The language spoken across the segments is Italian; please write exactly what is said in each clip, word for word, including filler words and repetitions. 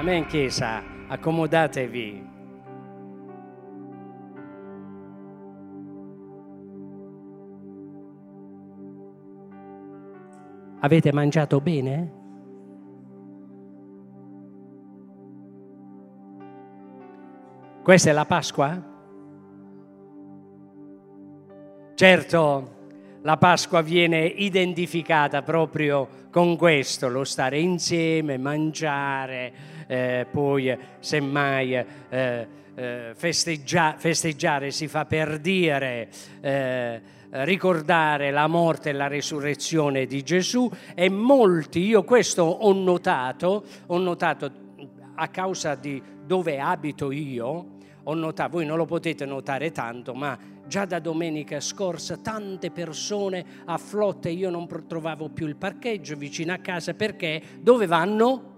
Amen, Chiesa, accomodatevi. Avete mangiato bene? Questa è la Pasqua? Certo, la Pasqua viene identificata proprio con questo, lo stare insieme, mangiare, eh, poi semmai eh, eh, festeggia- festeggiare si fa per dire, eh, ricordare la morte e la resurrezione di Gesù, e molti, io questo ho notato, ho notato a causa di dove abito io, ho notato, voi non lo potete notare tanto, ma già da domenica scorsa tante persone a flotte, io non trovavo più il parcheggio vicino a casa, perché dove vanno?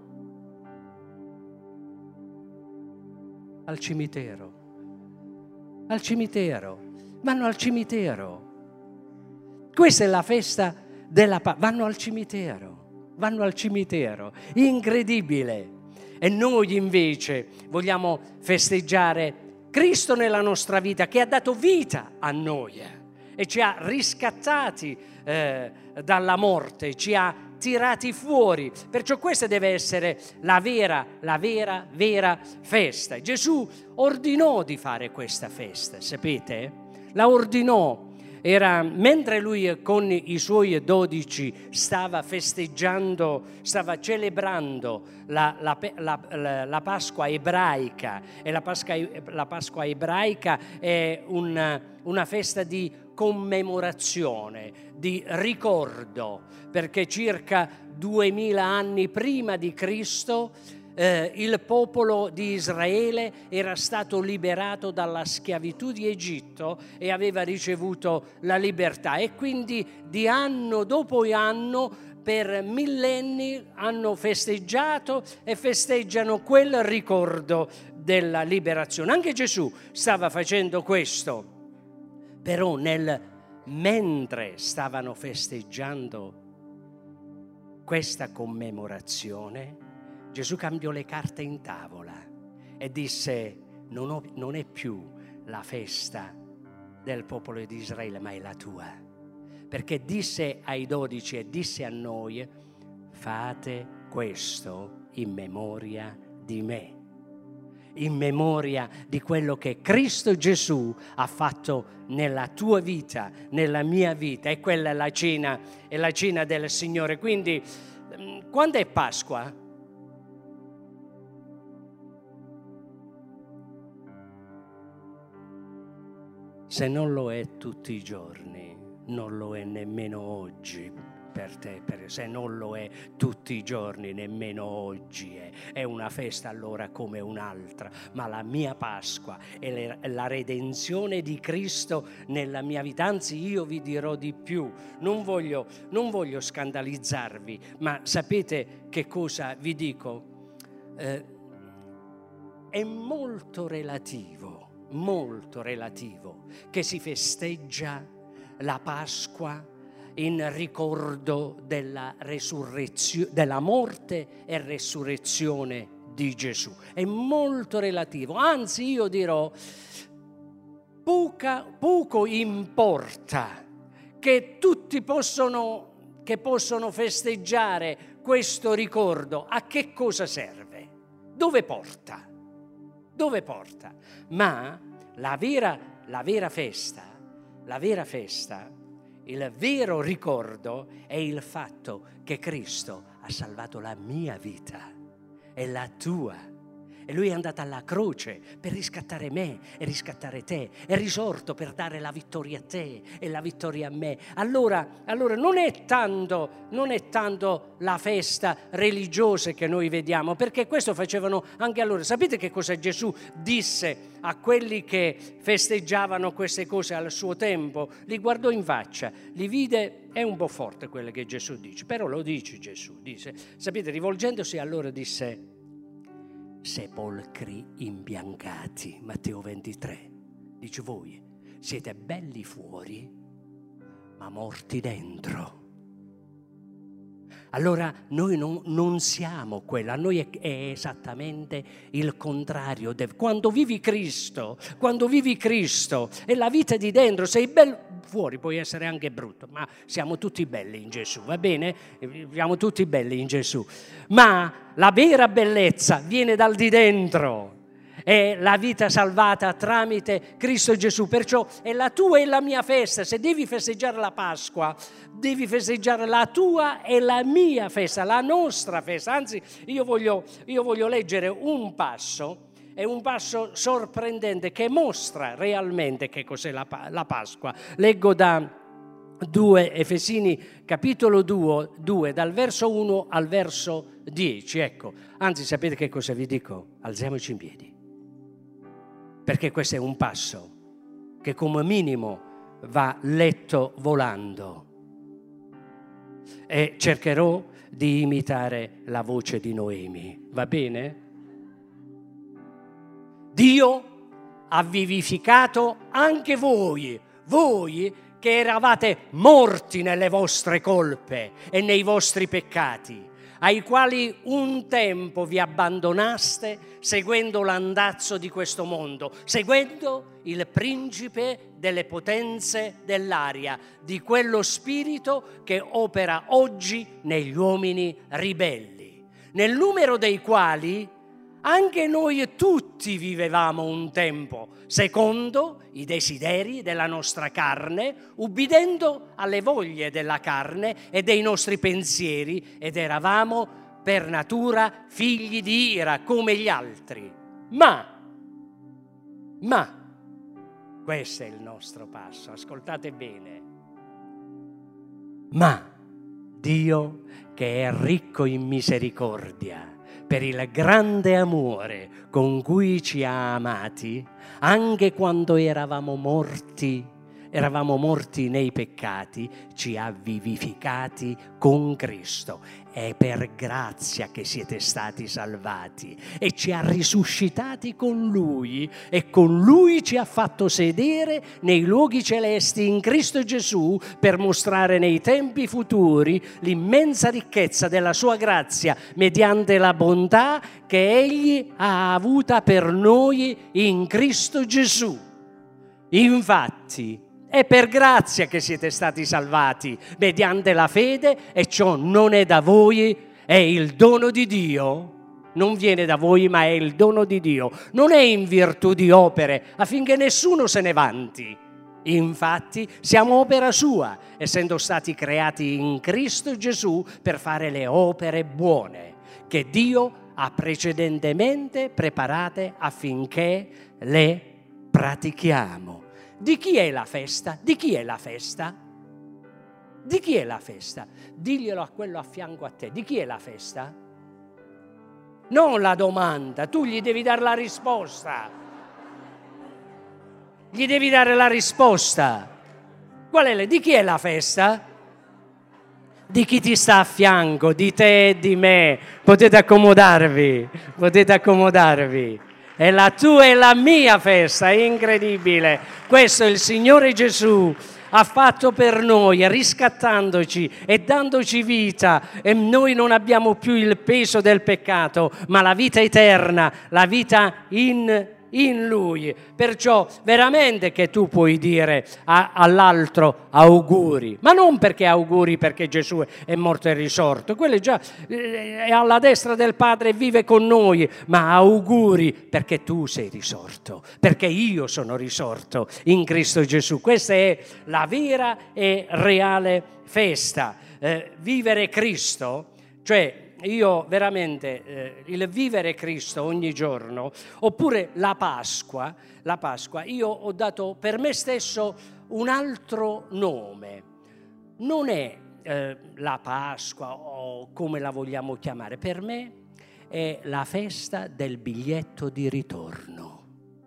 Al cimitero. Al cimitero. Vanno al cimitero. Questa è la festa della Pasqua. Vanno al cimitero. Vanno al cimitero. Incredibile. E noi invece vogliamo festeggiare Cristo nella nostra vita, che ha dato vita a noi e ci ha riscattati eh, dalla morte, ci ha tirati fuori. Perciò questa deve essere la vera, la vera, vera festa. Gesù ordinò di fare questa festa, sapete? La ordinò. Era, mentre lui con i suoi dodici stava festeggiando, stava celebrando la, la, la, la Pasqua ebraica, e la Pasqua, la Pasqua ebraica è una, una festa di commemorazione, di ricordo, perché circa duemila anni prima di Cristo Eh, il popolo di Israele era stato liberato dalla schiavitù di Egitto e aveva ricevuto la libertà, e quindi di anno dopo anno per millenni hanno festeggiato e festeggiano quel ricordo della liberazione. Anche Gesù stava facendo questo, però nel mentre stavano festeggiando questa commemorazione, Gesù cambiò le carte in tavola e disse: non, ho, non è più la festa del popolo di Israele, ma è la tua. Perché disse ai dodici e disse a noi: fate questo in memoria di me, in memoria di quello che Cristo Gesù ha fatto nella tua vita, nella mia vita. E quella è la cena, è la cena del Signore. Quindi, quando è Pasqua? Se non lo è tutti i giorni, non lo è nemmeno oggi per te. Per, se non lo è tutti i giorni, nemmeno oggi è. È una festa allora come un'altra, ma la mia Pasqua è, le, è la redenzione di Cristo nella mia vita. Anzi, io vi dirò di più, non voglio, non voglio scandalizzarvi, ma sapete che cosa vi dico? Eh, è molto relativo. molto relativo che si festeggia la Pasqua in ricordo della resurrezione, della morte e resurrezione di Gesù. È molto relativo, anzi io dirò poca, poco importa che tutti possono, che possono festeggiare questo ricordo. A che cosa serve? Dove porta? Dove porta? Ma la vera, la vera festa, la vera festa, il vero ricordo è il fatto che Cristo ha salvato la mia vita e la tua. E Lui è andato alla croce per riscattare me e riscattare te, è risorto per dare la vittoria a te e la vittoria a me. Allora, allora non è tanto, non è tanto la festa religiosa che noi vediamo, perché questo facevano anche allora. Sapete che cosa Gesù disse a quelli che festeggiavano queste cose al suo tempo? Li guardò in faccia, li vide, è un po' forte quello che Gesù dice, però lo dice Gesù, dice, sapete, rivolgendosi a loro disse: sepolcri imbiancati, Matteo ventitré, dice: voi siete belli fuori ma morti dentro. Allora noi non, non siamo quello, a noi è, è esattamente il contrario. Quando vivi Cristo, quando vivi Cristo e la vita di dentro, sei bello, fuori puoi essere anche brutto, ma siamo tutti belli in Gesù, va bene? Siamo tutti belli in Gesù, ma la vera bellezza viene dal di dentro. È la vita salvata tramite Cristo Gesù, perciò è la tua e la mia festa. Se devi festeggiare la Pasqua, devi festeggiare la tua e la mia festa, la nostra festa. Anzi, io voglio, io voglio leggere un passo, è un passo sorprendente che mostra realmente che cos'è la, la Pasqua. Leggo da due Efesini capitolo due, dal verso uno al verso dieci. Ecco, anzi, sapete che cosa vi dico? Alziamoci in piedi. Perché questo è un passo che come minimo va letto volando, e cercherò di imitare la voce di Noemi, va bene? Dio ha vivificato anche voi, voi che eravate morti nelle vostre colpe e nei vostri peccati, ai quali un tempo vi abbandonaste seguendo l'andazzo di questo mondo, seguendo il principe delle potenze dell'aria, di quello spirito che opera oggi negli uomini ribelli, nel numero dei quali anche noi tutti vivevamo un tempo, secondo i desideri della nostra carne, ubbidendo alle voglie della carne e dei nostri pensieri, ed eravamo per natura figli di ira come gli altri. Ma, ma, questo è il nostro passo, ascoltate bene. Ma Dio, che è ricco in misericordia, per il grande amore con cui ci ha amati, anche quando eravamo morti, eravamo morti nei peccati, ci ha vivificati con Cristo. È per grazia che siete stati salvati e ci ha risuscitati con Lui, e con Lui ci ha fatto sedere nei luoghi celesti in Cristo Gesù, per mostrare nei tempi futuri l'immensa ricchezza della sua grazia mediante la bontà che Egli ha avuta per noi in Cristo Gesù. Infatti, è per grazia che siete stati salvati mediante la fede, e ciò non è da voi, è il dono di Dio. Non viene da voi, ma è il dono di Dio. Non è in virtù di opere, affinché nessuno se ne vanti. Infatti siamo opera sua, essendo stati creati in Cristo Gesù per fare le opere buone, che Dio ha precedentemente preparate affinché le pratichiamo. Di chi è la festa? Di chi è la festa? Di chi è la festa? Diglielo a quello a fianco a te. Di chi è la festa? Non la domanda, tu gli devi dare la risposta. Gli devi dare la risposta. Qual è? Di chi è la festa? Di chi ti sta a fianco, di te e di me. Potete accomodarvi, potete accomodarvi. È la tua e la mia festa, è incredibile. Questo il Signore Gesù ha fatto per noi, riscattandoci e dandoci vita, e noi non abbiamo più il peso del peccato, ma la vita eterna, la vita in in Lui. Perciò veramente che tu puoi dire a, all'altro auguri, ma non perché auguri perché Gesù è morto e risorto, quello è già eh, è alla destra del Padre e vive con noi, ma auguri perché tu sei risorto, perché io sono risorto in Cristo Gesù. Questa è la vera e reale festa. Eh, vivere Cristo, cioè io veramente eh, il vivere Cristo ogni giorno, oppure la Pasqua, la Pasqua, io ho dato per me stesso un altro nome. Non è eh, la Pasqua o come la vogliamo chiamare, per me è la festa del biglietto di ritorno.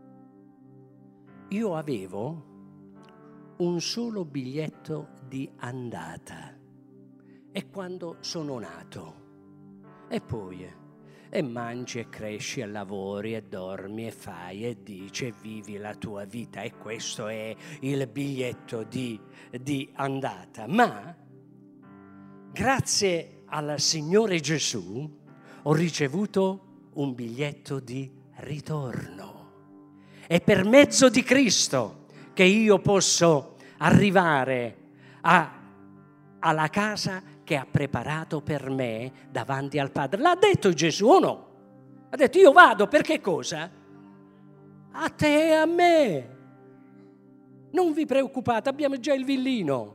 Io avevo un solo biglietto di andata, e quando sono nato. E poi, e mangi e cresci e lavori e dormi e fai e dici e vivi la tua vita, e questo è il biglietto di, di andata. Ma grazie al Signore Gesù, ho ricevuto un biglietto di ritorno. È per mezzo di Cristo che io posso arrivare a, alla casa che ha preparato per me davanti al Padre. L'ha detto Gesù o no? Ha detto: io vado, per che cosa? A te e a me. Non vi preoccupate, abbiamo già il villino.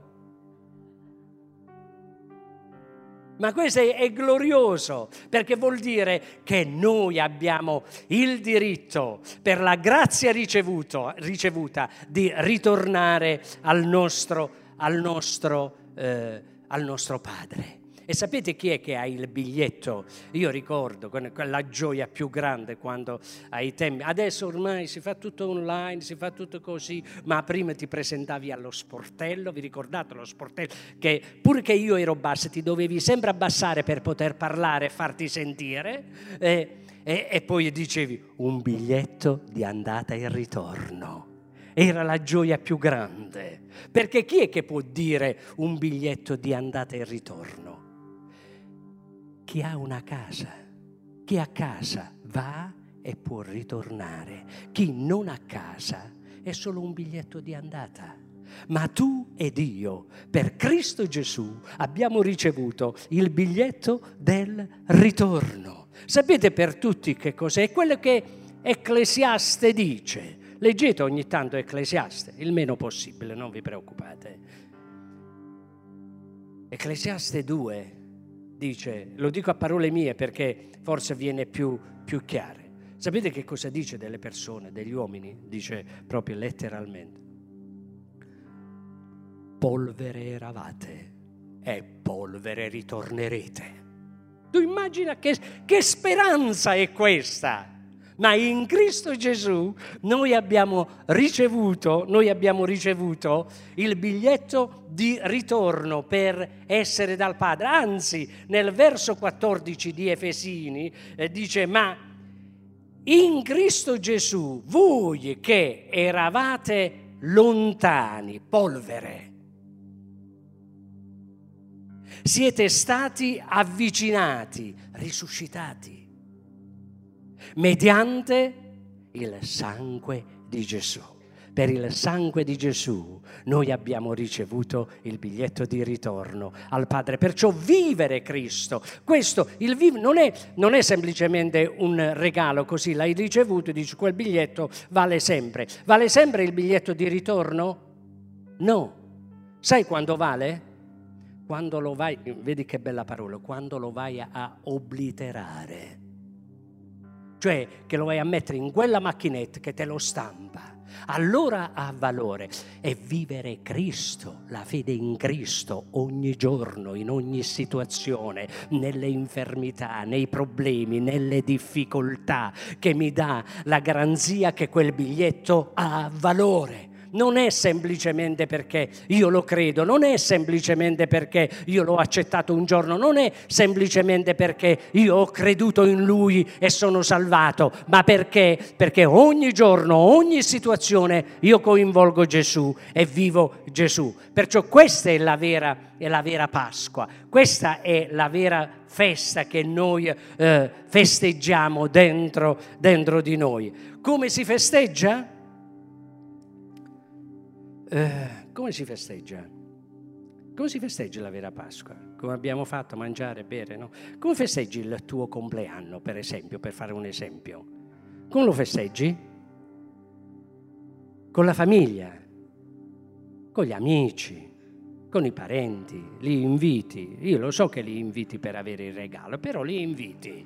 Ma questo è, è glorioso, perché vuol dire che noi abbiamo il diritto, per la grazia ricevuto, ricevuta, di ritornare al nostro, al nostro, eh, al nostro Padre. E sapete chi è che ha il biglietto? Io ricordo quella gioia più grande quando ai tempi, adesso ormai si fa tutto online, si fa tutto così, ma prima ti presentavi allo sportello, vi ricordate lo sportello? Che pur che io ero basso ti dovevi sempre abbassare per poter parlare e farti sentire, e, e, e poi dicevi un biglietto di andata e ritorno. Era la gioia più grande, perché chi è che può dire un biglietto di andata e ritorno? Chi ha una casa, chi ha casa va e può ritornare. Chi non ha casa è solo un biglietto di andata. Ma tu ed io, per Cristo Gesù, abbiamo ricevuto il biglietto del ritorno. Sapete per tutti che cos'è? È quello che Ecclesiaste dice. Leggete ogni tanto Ecclesiaste, il meno possibile, non vi preoccupate. Ecclesiaste due dice, lo dico a parole mie perché forse viene più, più chiaro. Sapete che cosa dice delle persone, degli uomini? Dice proprio letteralmente: polvere eravate e polvere ritornerete. Tu immagina che, che speranza è questa? Ma in Cristo Gesù noi abbiamo ricevuto, noi abbiamo ricevuto il biglietto di ritorno per essere dal Padre. Anzi, nel verso quattordici di Efesini eh, dice: ma in Cristo Gesù voi che eravate lontani, polvere, siete stati avvicinati, risuscitati, mediante il sangue di Gesù. Per il sangue di Gesù noi abbiamo ricevuto il biglietto di ritorno al Padre. Perciò vivere Cristo, questo il viv- non, è, non è semplicemente un regalo così, l'hai ricevuto e dici quel biglietto vale sempre. Vale sempre il biglietto di ritorno? No. Sai quando vale? Quando lo vai, vedi che bella parola, quando lo vai a, a obliterare. Cioè che lo vai a mettere in quella macchinetta che te lo stampa, allora ha valore. E vivere Cristo, la fede in Cristo ogni giorno, in ogni situazione, nelle infermità, nei problemi, nelle difficoltà, che mi dà la garanzia che quel biglietto ha valore. Non è semplicemente perché io lo credo, non è semplicemente perché io l'ho accettato un giorno, non è semplicemente perché io ho creduto in Lui e sono salvato, ma perché, perché ogni giorno, ogni situazione io coinvolgo Gesù e vivo Gesù. Perciò questa è la vera, è la vera Pasqua, questa è la vera festa che noi eh, festeggiamo dentro, dentro di noi. Come si festeggia? Uh, come si festeggia? Come si festeggia la vera Pasqua? Come abbiamo fatto, mangiare, bere, no? Come festeggi il tuo compleanno, per esempio, per fare un esempio? Come lo festeggi? Con la famiglia, con gli amici, con i parenti, li inviti. Io lo so che li inviti per avere il regalo, però li inviti.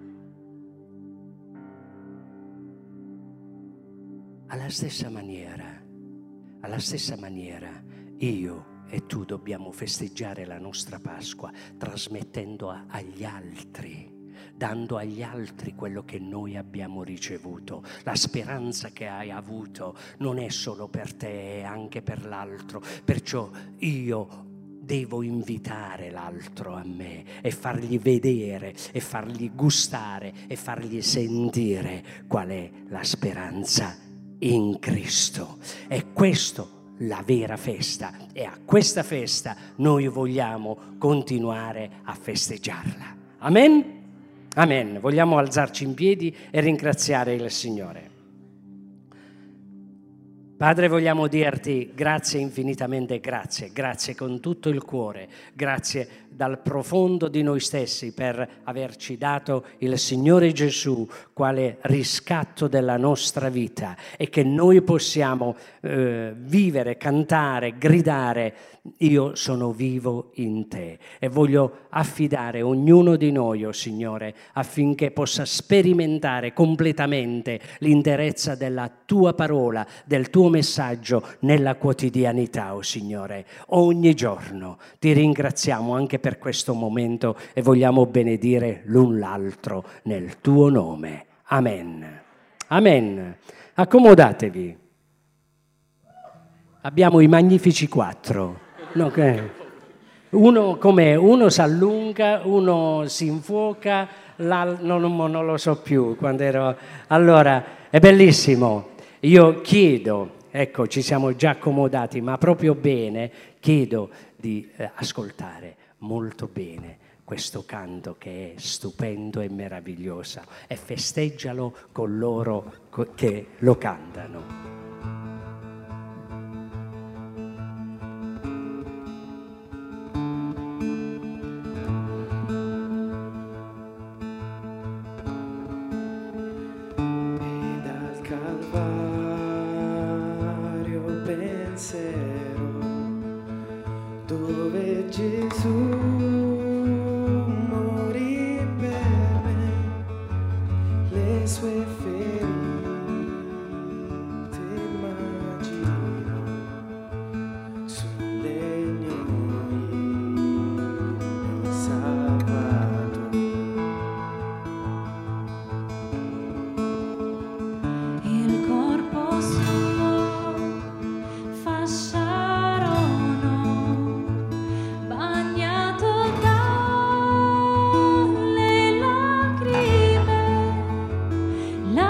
Alla stessa maniera, Alla stessa maniera, io e tu dobbiamo festeggiare la nostra Pasqua trasmettendo a, agli altri, dando agli altri quello che noi abbiamo ricevuto. La speranza che hai avuto non è solo per te, è anche per l'altro. Perciò io devo invitare l'altro a me e fargli vedere e fargli gustare e fargli sentire qual è la speranza in Cristo. E questo la vera festa, e a questa festa noi vogliamo continuare a festeggiarla. Amen? Amen. Vogliamo alzarci in piedi e ringraziare il Signore. Padre, vogliamo dirti grazie infinitamente, grazie, grazie con tutto il cuore, grazie dal profondo di noi stessi per averci dato il Signore Gesù quale riscatto della nostra vita, e che noi possiamo eh, vivere, cantare, gridare: io sono vivo in te. E voglio affidare ognuno di noi, oh Signore, affinché possa sperimentare completamente l'interezza della tua parola, del tuo messaggio nella quotidianità, oh Signore. Ogni giorno ti ringraziamo anche per questo momento e vogliamo benedire l'un l'altro nel tuo nome. Amen. Amen. Accomodatevi. Abbiamo i magnifici quattro. No, che... Uno com'è? Uno si allunga, uno si infuoca, l'altro non, non lo so più quando ero. Allora, è bellissimo. Io chiedo, ecco, ci siamo già accomodati, ma proprio bene, chiedo di eh, ascoltare molto bene questo canto che è stupendo e meraviglioso, e festeggialo con loro che lo cantano. Dove Gesù morì per me, le sue ferite immagino sul legno io salvato. Il corpo suo fasciarono, bagnato dalle lacrime, la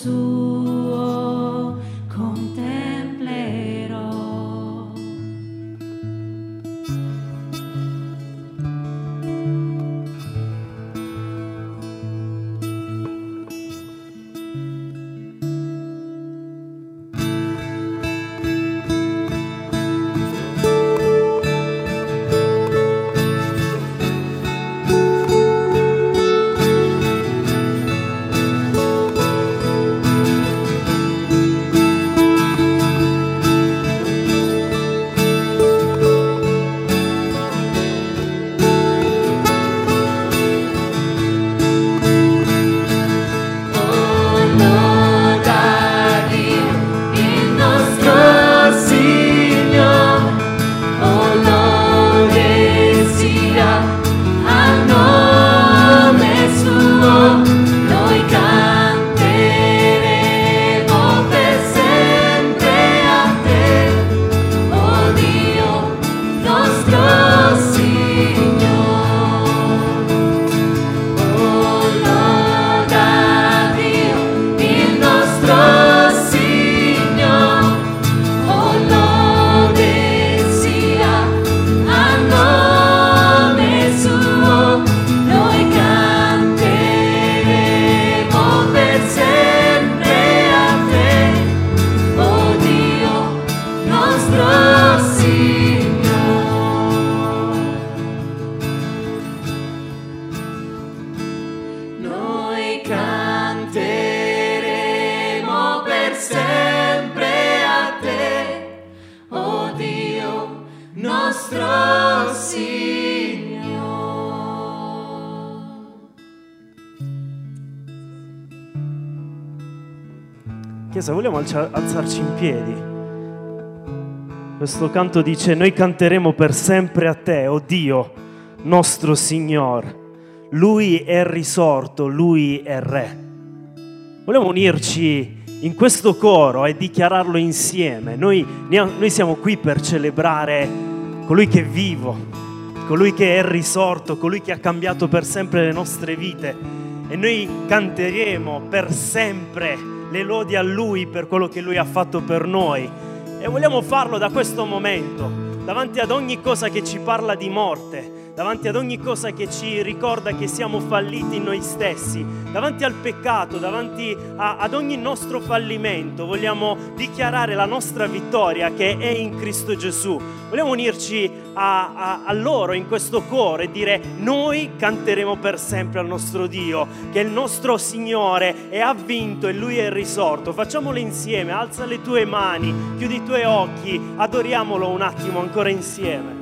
suo contemplerò. Chiesa, vogliamo alza- alzarci in piedi? Questo canto dice: noi canteremo per sempre a te, o Dio, nostro Signor. Lui è risorto, Lui è Re. Vogliamo unirci in questo coro e dichiararlo insieme. Noi, noi siamo qui per celebrare colui che è vivo, colui che è risorto, colui che ha cambiato per sempre le nostre vite, e noi canteremo per sempre le lodi a Lui per quello che Lui ha fatto per noi. E vogliamo farlo da questo momento, davanti ad ogni cosa che ci parla di morte, davanti ad ogni cosa che ci ricorda che siamo falliti in noi stessi, davanti al peccato, davanti a, ad ogni nostro fallimento. Vogliamo dichiarare la nostra vittoria che è in Cristo Gesù. Vogliamo unirci a, a, a loro in questo coro e dire: noi canteremo per sempre al nostro Dio, che il nostro Signore è ha vinto e Lui è risorto. Facciamolo insieme, alza le tue mani, chiudi i tuoi occhi, adoriamolo un attimo ancora insieme.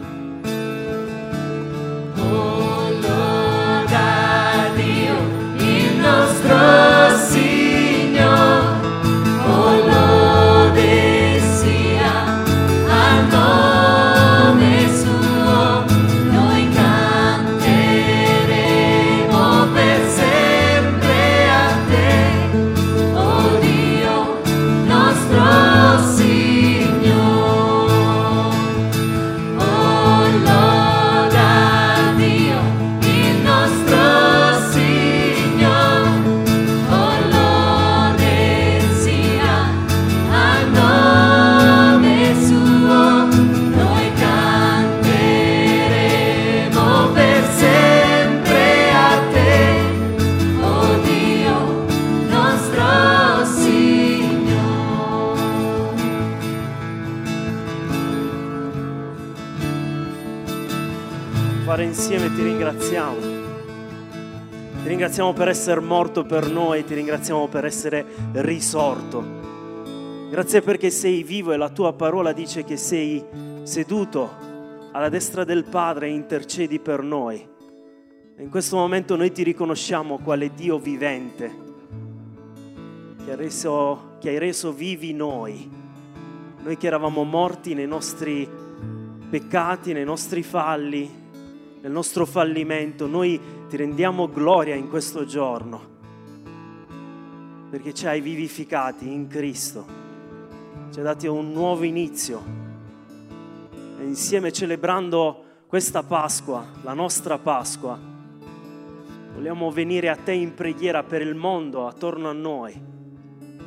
Oh, loda Dio, il nostro Signore, oh, lode sia al nome suo, noi canteremo per sempre a te, oh Dio, nostro Signore. Oh, loda Dio, il nostro Signore, oh, lode sia al nome suo, noi canteremo per sempre a te, oh Dio, nostro Signore. Fare insieme, ti ringraziamo. Ti ringraziamo per essere morto per noi, ti ringraziamo per essere risorto. Grazie perché sei vivo e la tua parola dice che sei seduto alla destra del Padre e intercedi per noi. E in questo momento noi ti riconosciamo quale Dio vivente, che ha reso, che hai reso vivi noi. Noi che eravamo morti nei nostri peccati, nei nostri falli, nel nostro fallimento, noi ti rendiamo gloria in questo giorno, perché ci hai vivificati in Cristo, ci hai dato un nuovo inizio. E insieme, celebrando questa Pasqua, la nostra Pasqua, vogliamo venire a te in preghiera per il mondo attorno a noi,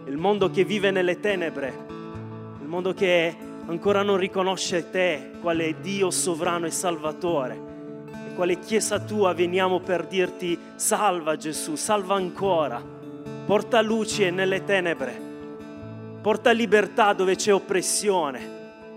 il mondo che vive nelle tenebre, il mondo che ancora non riconosce te quale Dio sovrano e Salvatore, e quale Chiesa tua veniamo per dirti: salva Gesù, salva ancora, porta luce nelle tenebre, porta libertà dove c'è oppressione.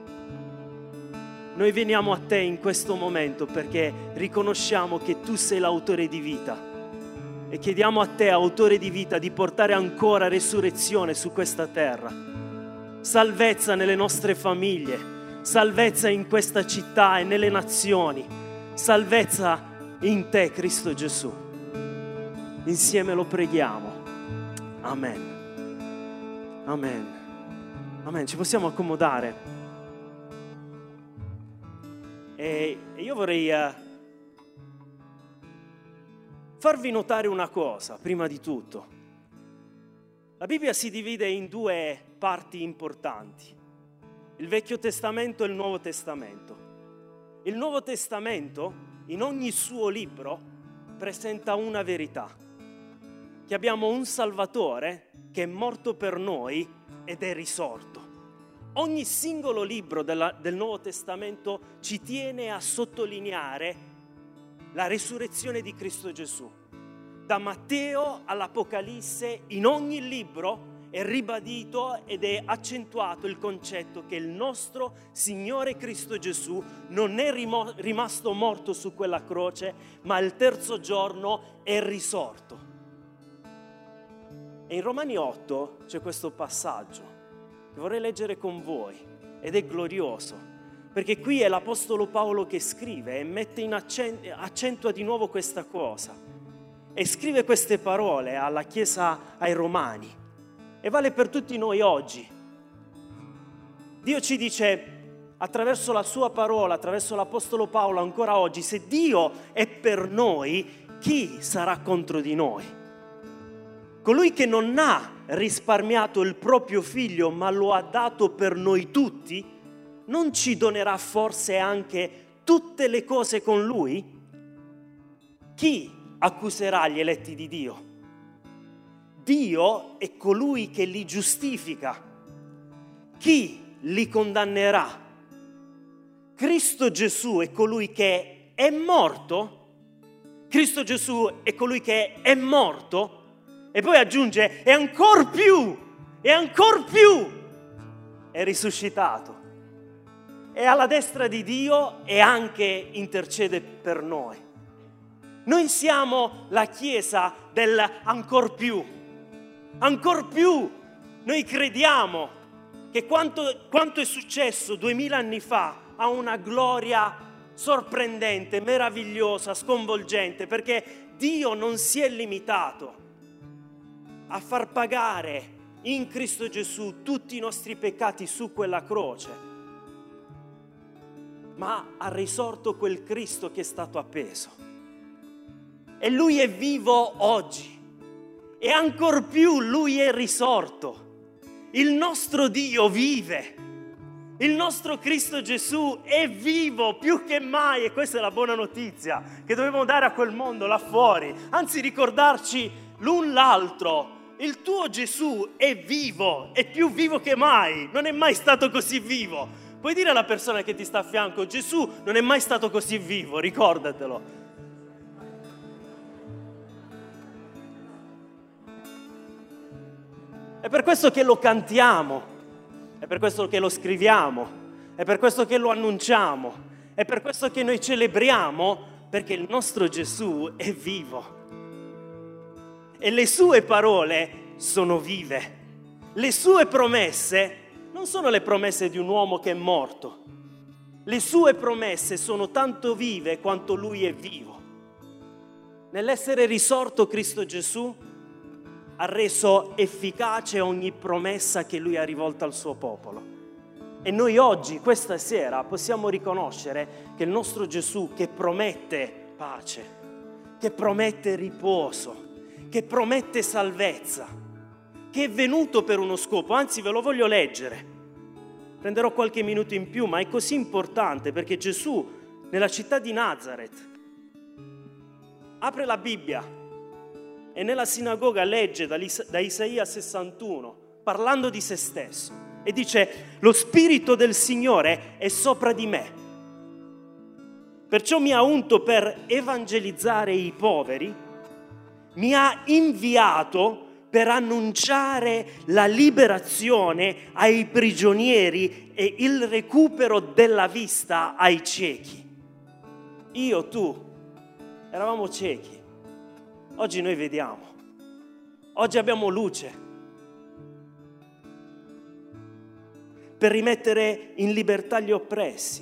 Noi veniamo a te in questo momento perché riconosciamo che tu sei l'autore di vita e chiediamo a te, autore di vita, di portare ancora resurrezione su questa terra, salvezza nelle nostre famiglie, salvezza in questa città e nelle nazioni, salvezza in te, Cristo Gesù. Insieme lo preghiamo. Amen. Amen. Amen. Ci possiamo accomodare. E io vorrei uh, farvi notare una cosa, prima di tutto. La Bibbia si divide in due parti importanti: il Vecchio Testamento e il Nuovo Testamento. Il Nuovo Testamento, in ogni suo libro, presenta una verità: che abbiamo un Salvatore che è morto per noi ed è risorto. Ogni singolo libro della, del Nuovo Testamento ci tiene a sottolineare la risurrezione di Cristo Gesù. Da Matteo all'Apocalisse, in ogni libro è ribadito ed è accentuato il concetto che il nostro Signore Cristo Gesù non è rimo- rimasto morto su quella croce, ma il terzo giorno è risorto. E in Romani otto c'è questo passaggio che vorrei leggere con voi, ed è glorioso, perché qui è l'Apostolo Paolo che scrive e mette in accento, accentua di nuovo questa cosa, e scrive queste parole alla Chiesa ai Romani, e vale per tutti noi oggi. Dio ci dice, attraverso la sua parola, attraverso l'Apostolo Paolo ancora oggi: se Dio è per noi, chi sarà contro di noi? Colui che non ha risparmiato il proprio figlio, ma lo ha dato per noi tutti, non ci donerà forse anche tutte le cose con lui? Chi accuserà gli eletti di Dio? Dio è colui che li giustifica. Chi li condannerà? Cristo Gesù è colui che è morto. Cristo Gesù è colui che è morto. E poi aggiunge, e ancor più, e ancor più, è risuscitato. È alla destra di Dio e anche intercede per noi. Noi siamo la Chiesa del ancor più. Ancor più, noi crediamo che quanto, quanto è successo duemila anni fa ha una gloria sorprendente, meravigliosa, sconvolgente, perché Dio non si è limitato a far pagare in Cristo Gesù tutti i nostri peccati su quella croce, ma ha risorto quel Cristo che è stato appeso. E Lui è vivo oggi, e ancor più Lui è risorto. Il nostro Dio vive, il nostro Cristo Gesù è vivo più che mai, e questa è la buona notizia che dobbiamo dare a quel mondo là fuori, anzi ricordarci l'un l'altro. Il tuo Gesù è vivo, è più vivo che mai, non è mai stato così vivo. Puoi dire alla persona che ti sta a fianco: Gesù non è mai stato così vivo, ricordatelo. È per questo che lo cantiamo, è per questo che lo scriviamo, è per questo che lo annunciamo, è per questo che noi celebriamo, perché il nostro Gesù è vivo. E le sue parole sono vive. Le sue promesse non sono le promesse di un uomo che è morto. Le sue promesse sono tanto vive quanto lui è vivo. Nell'essere risorto Cristo Gesù ha reso efficace ogni promessa che lui ha rivolto al suo popolo. E noi oggi, questa sera, possiamo riconoscere che il nostro Gesù, che promette pace, che promette riposo, che promette salvezza, che è venuto per uno scopo, anzi ve lo voglio leggere. Prenderò qualche minuto in più, ma è così importante perché Gesù nella città di Nazareth apre la Bibbia e nella sinagoga legge da Isaia sessantuno, parlando di se stesso, e dice: lo Spirito del Signore è sopra di me, perciò mi ha unto per evangelizzare i poveri, mi ha inviato per annunciare la liberazione ai prigionieri e il recupero della vista ai ciechi. Io, tu, eravamo ciechi, oggi noi vediamo, oggi abbiamo luce, per rimettere in libertà gli oppressi,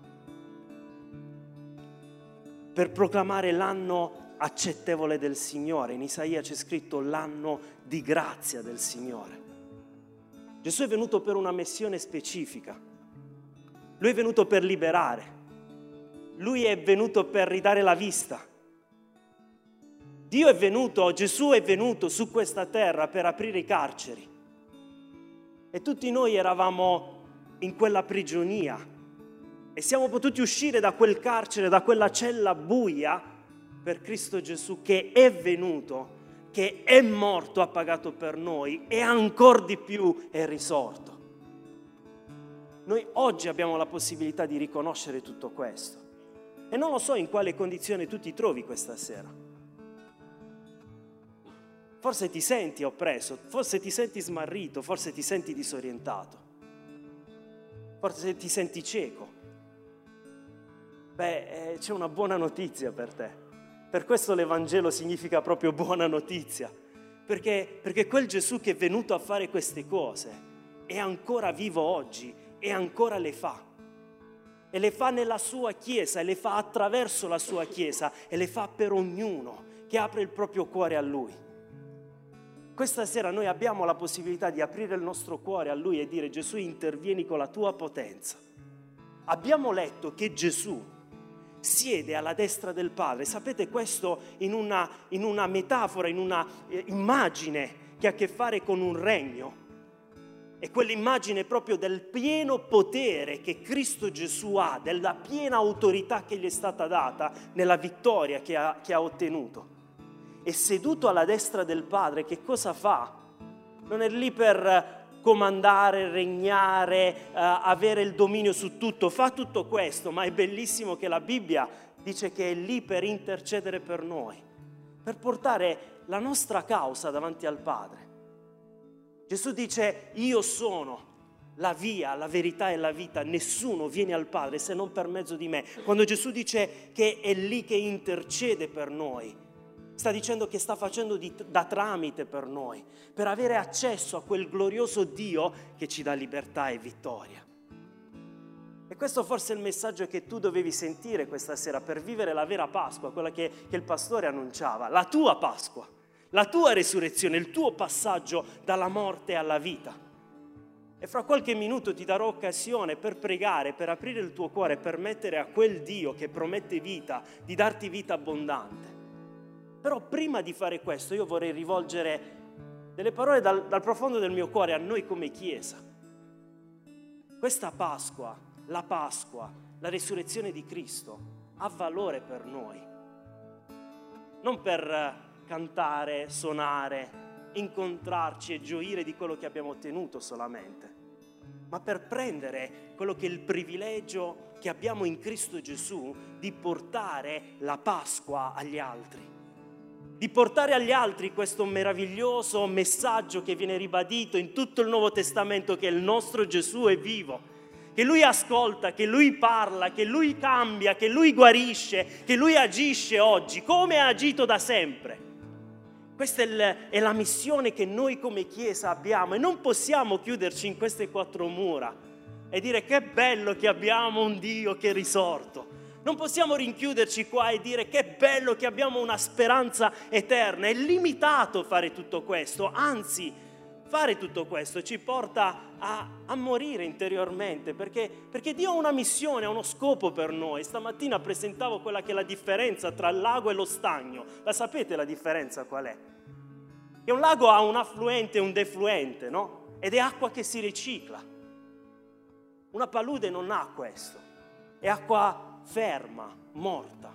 per proclamare l'anno accettevole del Signore. In Isaia c'è scritto l'anno di grazia del Signore. Gesù è venuto per una missione specifica. Lui è venuto per liberare. Lui è venuto per ridare la vista. Dio è venuto, Gesù è venuto su questa terra per aprire i carceri. E tutti noi eravamo in quella prigionia e siamo potuti uscire da quel carcere, da quella cella buia, per Cristo Gesù, che è venuto, che è morto, ha pagato per noi e ancora di più è risorto. Noi oggi abbiamo la possibilità di riconoscere tutto questo. E non lo so in quale condizione tu ti trovi questa sera. Forse ti senti oppresso, forse ti senti smarrito, forse ti senti disorientato, forse ti senti cieco. Beh, eh, c'è una buona notizia per te. Per questo l'Evangelo significa proprio buona notizia, perché, perché quel Gesù che è venuto a fare queste cose è ancora vivo oggi e ancora le fa. E le fa nella sua Chiesa, e le fa attraverso la sua Chiesa, e le fa per ognuno che apre il proprio cuore a Lui. Questa sera noi abbiamo la possibilità di aprire il nostro cuore a Lui e dire: Gesù, intervieni con la tua potenza. Abbiamo letto che Gesù siede alla destra del Padre. Sapete, questo in una, in una metafora, in una eh, immagine che ha a che fare con un regno. È quell'immagine proprio del pieno potere che Cristo Gesù ha, della piena autorità che gli è stata data nella vittoria che ha, che ha ottenuto. E seduto alla destra del Padre, che cosa fa? Non è lì per comandare, regnare, eh, avere il dominio su tutto. Fa tutto questo, ma è bellissimo che la Bibbia dice che è lì per intercedere per noi, per portare la nostra causa davanti al Padre. Gesù dice: io sono la via, la verità e la vita, nessuno viene al Padre se non per mezzo di me. Quando Gesù dice che è lì che intercede per noi, sta dicendo che sta facendo di, da tramite per noi, per avere accesso a quel glorioso Dio che ci dà libertà e vittoria. E questo forse è il messaggio che tu dovevi sentire questa sera per vivere la vera Pasqua, quella che, che il pastore annunciava, la tua Pasqua, la tua resurrezione, il tuo passaggio dalla morte alla vita. E fra qualche minuto ti darò occasione per pregare, per aprire il tuo cuore, per permettere a quel Dio che promette vita, di darti vita abbondante. Però prima di fare questo io vorrei rivolgere delle parole dal, dal profondo del mio cuore a noi come Chiesa. Questa Pasqua, la Pasqua, la resurrezione di Cristo ha valore per noi. Non per cantare, suonare, incontrarci e gioire di quello che abbiamo ottenuto solamente, ma per prendere quello che è il privilegio che abbiamo in Cristo Gesù di portare la Pasqua agli altri. Di portare agli altri questo meraviglioso messaggio che viene ribadito in tutto il Nuovo Testamento, che il nostro Gesù è vivo, che Lui ascolta, che Lui parla, che Lui cambia, che Lui guarisce, che Lui agisce oggi, come ha agito da sempre. Questa è la missione che noi come Chiesa abbiamo e non possiamo chiuderci in queste quattro mura e dire che bello che abbiamo un Dio che è risorto. Non possiamo rinchiuderci qua e dire che bello che abbiamo una speranza eterna. È limitato fare tutto questo, anzi fare tutto questo ci porta a, a morire interiormente, perché, perché Dio ha una missione, ha uno scopo per noi. Stamattina presentavo quella che è la differenza tra il lago e lo stagno. La sapete la differenza qual è? Che un lago ha un affluente e un defluente, no? Ed è acqua che si ricicla. Una palude non ha questo, è acqua ferma, morta.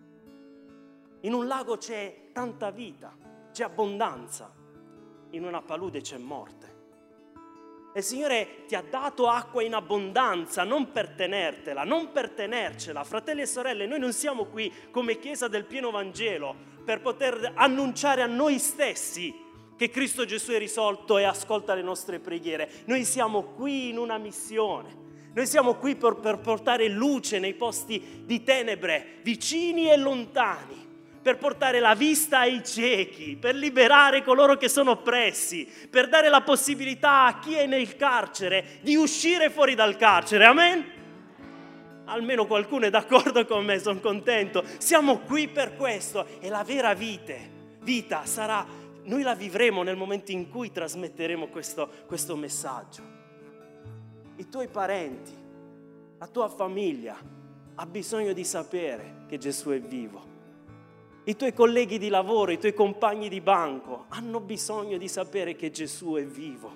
In un lago c'è tanta vita, c'è abbondanza, in una palude c'è morte. il Signore ti ha dato acqua in abbondanza, non per tenertela, non per tenercela. Fratelli e sorelle, noi non siamo qui come Chiesa del Pieno Vangelo per poter annunciare a noi stessi che Cristo Gesù è risolto e ascolta le nostre preghiere. Noi siamo qui in una missione. Noi siamo qui per, per portare luce nei posti di tenebre, vicini e lontani, per portare la vista ai ciechi, per liberare coloro che sono oppressi, per dare la possibilità a chi è nel carcere di uscire fuori dal carcere. Amen? Almeno qualcuno è d'accordo con me, sono contento. Siamo qui per questo e la vera vita, vita sarà, noi la vivremo nel momento in cui trasmetteremo questo, questo messaggio. I tuoi parenti, la tua famiglia ha bisogno di sapere che Gesù è vivo. I tuoi colleghi di lavoro, i tuoi compagni di banco hanno bisogno di sapere che Gesù è vivo.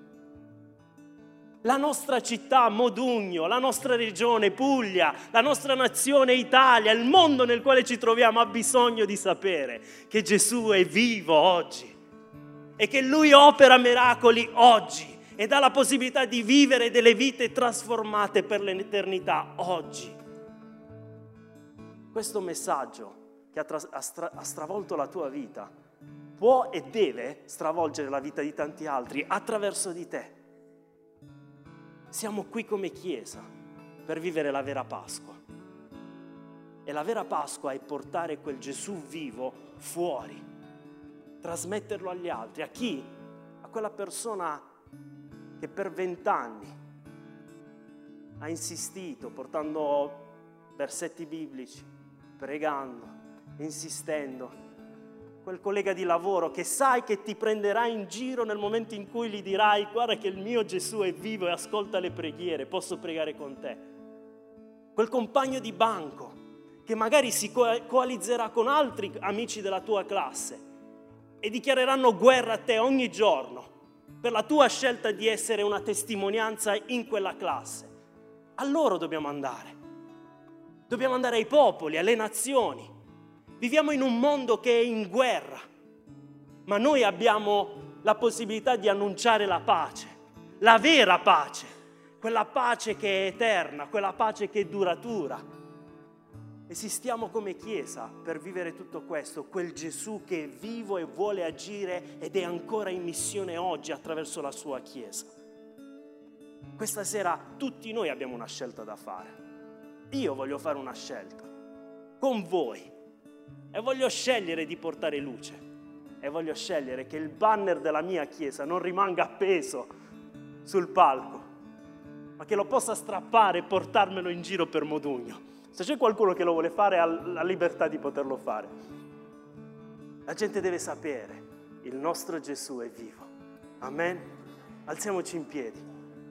La nostra città, Modugno, la nostra regione, Puglia, la nostra nazione, Italia, il mondo nel quale ci troviamo ha bisogno di sapere che Gesù è vivo oggi e che Lui opera miracoli oggi e dà la possibilità di vivere delle vite trasformate per l'eternità oggi. Questo messaggio che ha, tra- ha, stra- ha stravolto la tua vita può e deve stravolgere la vita di tanti altri attraverso di te. Siamo qui come Chiesa per vivere la vera Pasqua. E la vera Pasqua è portare quel Gesù vivo fuori, trasmetterlo agli altri. A chi? A quella persona che per vent'anni ha insistito portando versetti biblici, pregando, insistendo. Quel collega di lavoro che sai che ti prenderà in giro nel momento in cui gli dirai: guarda che il mio Gesù è vivo e ascolta le preghiere, posso pregare con te. Quel compagno di banco che magari si co- coalizzerà con altri amici della tua classe e dichiareranno guerra a te ogni giorno per la tua scelta di essere una testimonianza in quella classe. A loro dobbiamo andare. Dobbiamo andare ai popoli, alle nazioni. Viviamo in un mondo che è in guerra, ma noi abbiamo la possibilità di annunciare la pace, la vera pace, quella pace che è eterna, quella pace che è duratura. Esistiamo come Chiesa per vivere tutto questo, quel Gesù che è vivo e vuole agire ed è ancora in missione oggi attraverso la sua Chiesa. Questa sera tutti noi abbiamo una scelta da fare. Io voglio fare una scelta con voi e voglio scegliere di portare luce e voglio scegliere che il banner della mia Chiesa non rimanga appeso sul palco, ma che lo possa strappare e portarmelo in giro per Modugno. Se c'è qualcuno che lo vuole fare, ha la libertà di poterlo fare. La gente deve sapere, il nostro Gesù è vivo. Amen? Alziamoci in piedi.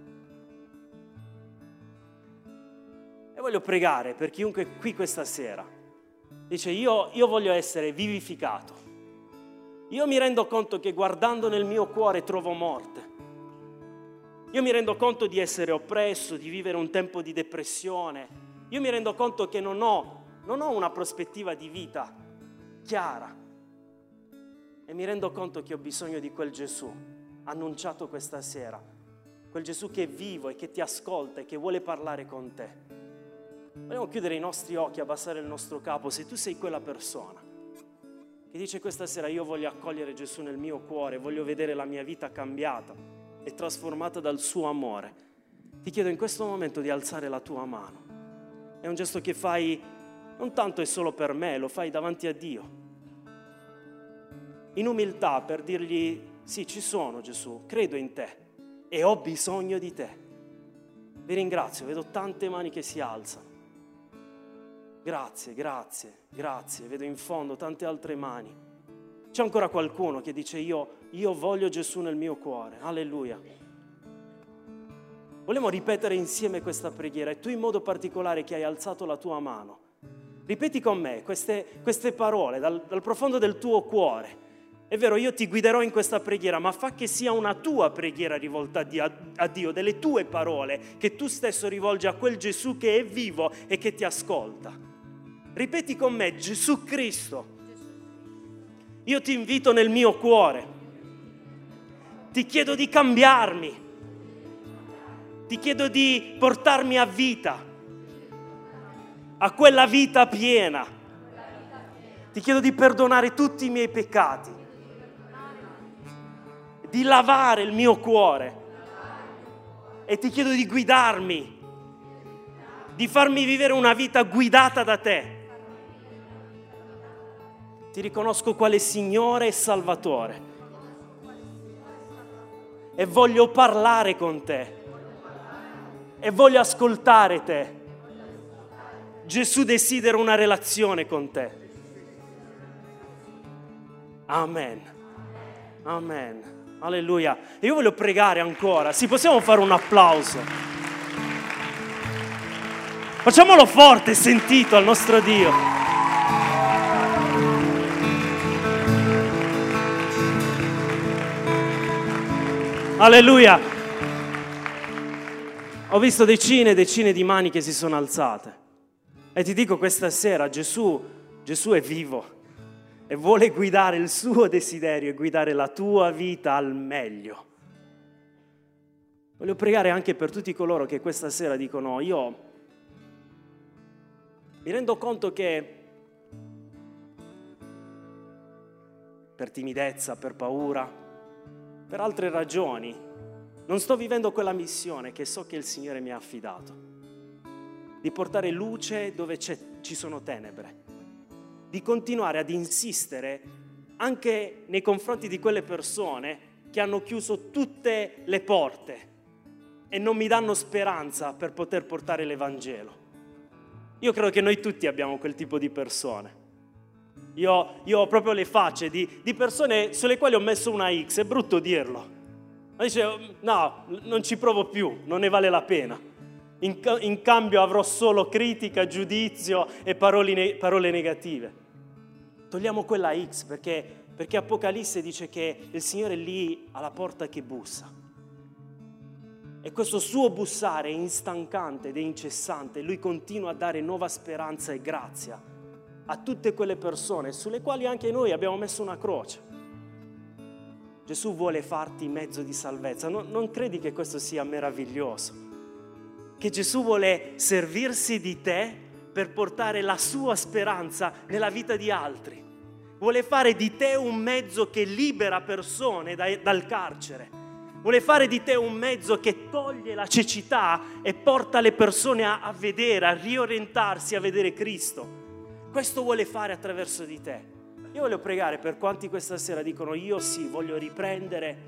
E voglio pregare per chiunque qui questa sera dice: io, io voglio essere vivificato. Io mi rendo conto che guardando nel mio cuore trovo morte. Io mi rendo conto di essere oppresso, di vivere un tempo di depressione. Io mi rendo conto che non ho, non ho una prospettiva di vita chiara. E mi rendo conto che ho bisogno di quel Gesù annunciato questa sera. Quel Gesù che è vivo e che ti ascolta e che vuole parlare con te. Vogliamo chiudere i nostri occhi, abbassare il nostro capo. Se tu sei quella persona che dice questa sera: io voglio accogliere Gesù nel mio cuore, voglio vedere la mia vita cambiata e trasformata dal suo amore, ti chiedo in questo momento di alzare la tua mano. È un gesto che fai non tanto e solo per me, lo fai davanti a Dio, in umiltà, per dirgli: sì, ci sono Gesù, credo in te e ho bisogno di te. Vi ringrazio, vedo tante mani che si alzano. Grazie, grazie, grazie. Vedo in fondo tante altre mani. C'è ancora qualcuno che dice: io, io voglio Gesù nel mio cuore. Alleluia. Vogliamo ripetere insieme questa preghiera e tu in modo particolare che hai alzato la tua mano, ripeti con me queste, queste parole dal, dal profondo del tuo cuore. È vero, io ti guiderò in questa preghiera, ma fa che sia una tua preghiera rivolta a, a Dio, delle tue parole che tu stesso rivolgi a quel Gesù che è vivo e che ti ascolta. Ripeti con me: Gesù Cristo, io ti invito nel mio cuore, ti chiedo di cambiarmi, Ti chiedo di portarmi a vita, a quella vita piena. Ti chiedo di perdonare tutti i miei peccati, di lavare il mio cuore e ti chiedo di guidarmi, di farmi vivere una vita guidata da te. Ti riconosco quale Signore e Salvatore e voglio parlare con te e voglio ascoltare te. Gesù desidera una relazione con te. Amen. Amen. Alleluia. E io voglio pregare ancora. Sì, possiamo fare un applauso. Facciamolo forte e sentito al nostro Dio. Alleluia. Ho visto decine e decine di mani che si sono alzate. E ti dico questa sera, Gesù, Gesù è vivo e vuole guidare il suo desiderio e guidare la tua vita al meglio. Voglio pregare anche per tutti coloro che questa sera dicono: io mi rendo conto che per timidezza, per paura, per altre ragioni, non sto vivendo quella missione che so che il Signore mi ha affidato, di portare luce dove c'è, ci sono tenebre, di continuare ad insistere anche nei confronti di quelle persone che hanno chiuso tutte le porte e non mi danno speranza per poter portare l'Evangelo. Io credo che noi tutti abbiamo quel tipo di persone. Io, io ho proprio le facce di, di persone sulle quali ho messo una X, è brutto dirlo. Ma dice: no, non ci provo più, non ne vale la pena. In, in cambio avrò solo critica, giudizio e parole, parole negative. Togliamo quella X perché, perché Apocalisse dice che il Signore è lì alla porta che bussa. E questo suo bussare è instancante ed è incessante. Lui continua a dare nuova speranza e grazia a tutte quelle persone sulle quali anche noi abbiamo messo una croce. Gesù vuole farti mezzo di salvezza. Non, non credi che questo sia meraviglioso? Che Gesù vuole servirsi di te per portare la sua speranza nella vita di altri. Vuole fare di te un mezzo che libera persone dai, dal carcere. Vuole fare di te un mezzo che toglie la cecità e porta le persone a, a vedere, a riorientarsi, a vedere Cristo. Questo vuole fare attraverso di te. Io voglio pregare per quanti questa sera dicono: io sì, voglio riprendere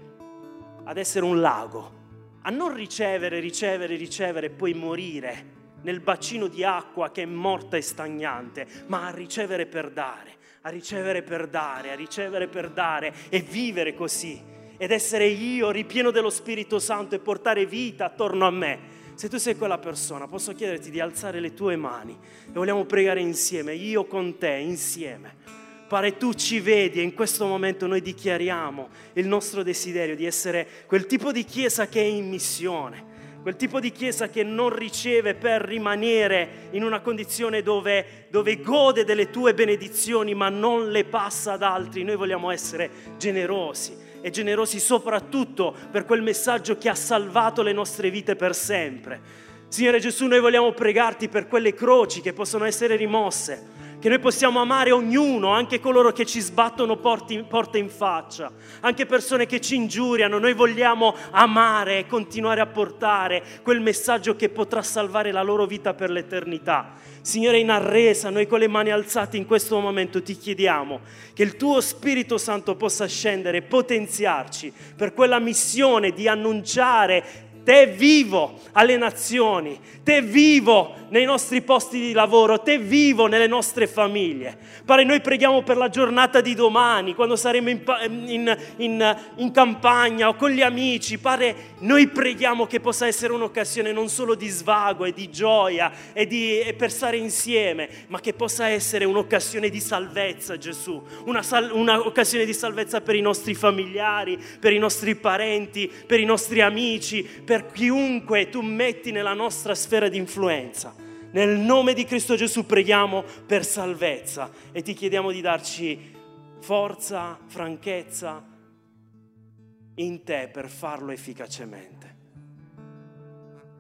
ad essere un lago, a non ricevere, ricevere, ricevere e poi morire nel bacino di acqua che è morta e stagnante, ma a ricevere per dare, a ricevere per dare, a ricevere per dare e vivere così ed essere io ripieno dello Spirito Santo e portare vita attorno a me. Se tu sei quella persona, posso chiederti di alzare le tue mani e vogliamo pregare insieme, io con te, insieme. Pare tu ci vedi e in questo momento noi dichiariamo il nostro desiderio di essere quel tipo di chiesa che è in missione, quel tipo di chiesa che non riceve per rimanere in una condizione dove, dove gode delle tue benedizioni ma non le passa ad altri. Noi vogliamo essere generosi. E generosi soprattutto per quel messaggio che ha salvato le nostre vite per sempre. Signore Gesù, noi vogliamo pregarti per quelle croci che possono essere rimosse, che noi possiamo amare ognuno, anche coloro che ci sbattono porti, porte in faccia, anche persone che ci ingiuriano. Noi vogliamo amare e continuare a portare quel messaggio che potrà salvare la loro vita per l'eternità. Signore, in arresa, noi con le mani alzate in questo momento ti chiediamo che il tuo Spirito Santo possa scendere e potenziarci per quella missione di annunciare te vivo alle nazioni, te vivo nei nostri posti di lavoro, te vivo nelle nostre famiglie. Padre, noi preghiamo per la giornata di domani, quando saremo in, in, in, in campagna o con gli amici. Padre, noi preghiamo che possa essere un'occasione non solo di svago e di gioia e, di, e per stare insieme, ma che possa essere un'occasione di salvezza, Gesù, una, sal, una occasione di salvezza per i nostri familiari, per i nostri parenti, per i nostri amici, per chiunque tu metti nella nostra sfera di influenza. Nel nome di Cristo Gesù preghiamo per salvezza e ti chiediamo di darci forza, franchezza in te per farlo efficacemente.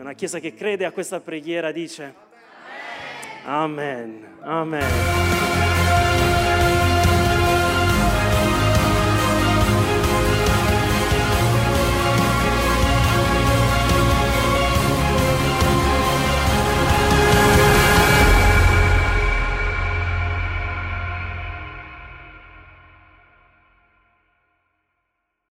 E una chiesa che crede a questa preghiera dice Amen, Amen.